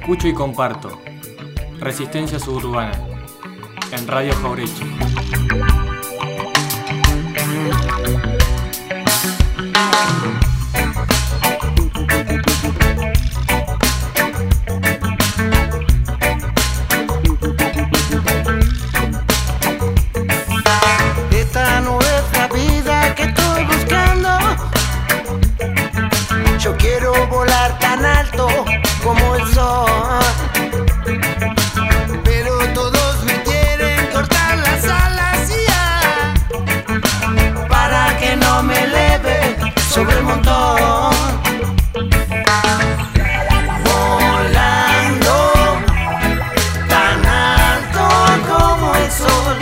Escucho y comparto. Resistencia Suburbana. En Radio Jaureche. Esta no es la vida que estoy buscando. Yo quiero volar tan alto como el sol, pero todos me quieren cortar las alas ya, para que no me eleve sobre el montón. Volando tan alto como el sol.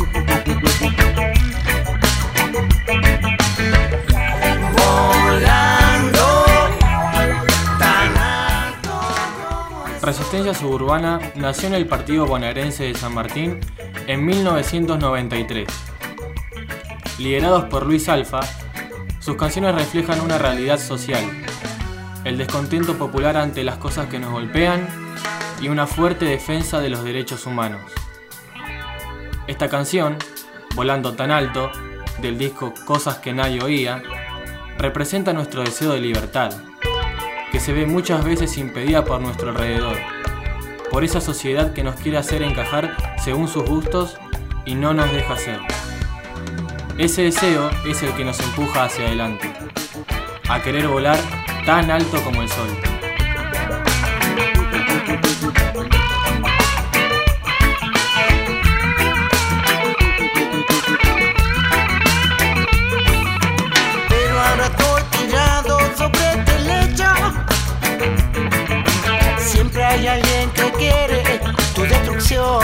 Resistencia Suburbana nació en el partido bonaerense de San Martín en 1993. Liderados por Luis Alfa, sus canciones reflejan una realidad social, el descontento popular ante las cosas que nos golpean y una fuerte defensa de los derechos humanos. Esta canción, Volando tan alto, del disco Cosas que nadie oía, representa nuestro deseo de libertad, que se ve muchas veces impedida por nuestro alrededor, por esa sociedad que nos quiere hacer encajar según sus gustos y no nos deja ser. Ese deseo es el que nos empuja hacia adelante, a querer volar tan alto como el sol. Pero ahora estoy tirado sobre este lecho. Siempre hay alguien que quiere tu destrucción,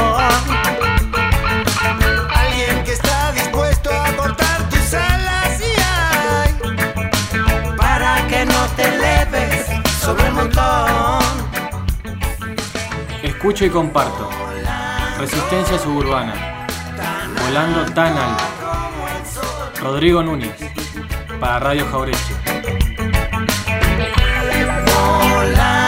alguien que está dispuesto a cortar tus alas y ay, para que no te eleves sobre el montón. Escucho y comparto. Resistencia Suburbana. Volando tan alto. Rodrigo Núñez. Para Radio Jaureche. Volando